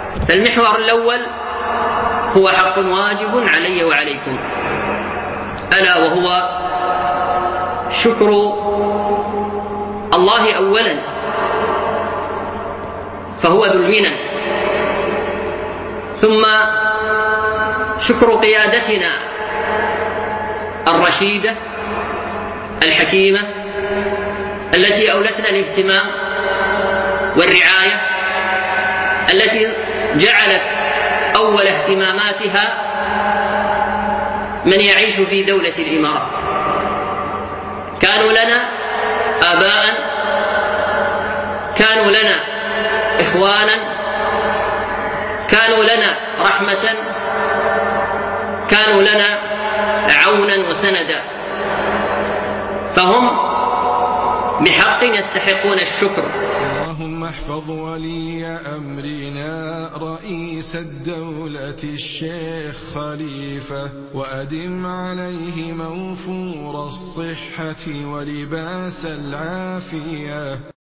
فالمحور الأول هو حق واجب علي وعليكم، ألا وهو شكر الله أولا، فهو ذو المنن، ثم شكر قيادتنا الرشيدة الحكيمة التي أولتنا الاهتمام والرعاية، التي جعلت أول اهتماماتها من يعيش في دولة الإمارات. كانوا لنا آباء، كانوا لنا إخوانا، كانوا لنا رحمة، كانوا لنا عونا وسندا، فهم بحق يستحقون الشكر. اللهم احفظ ولي أمرنا رئيس الدولة الشيخ خليفة، وأدم عليه موفور الصحة ولباس العافية.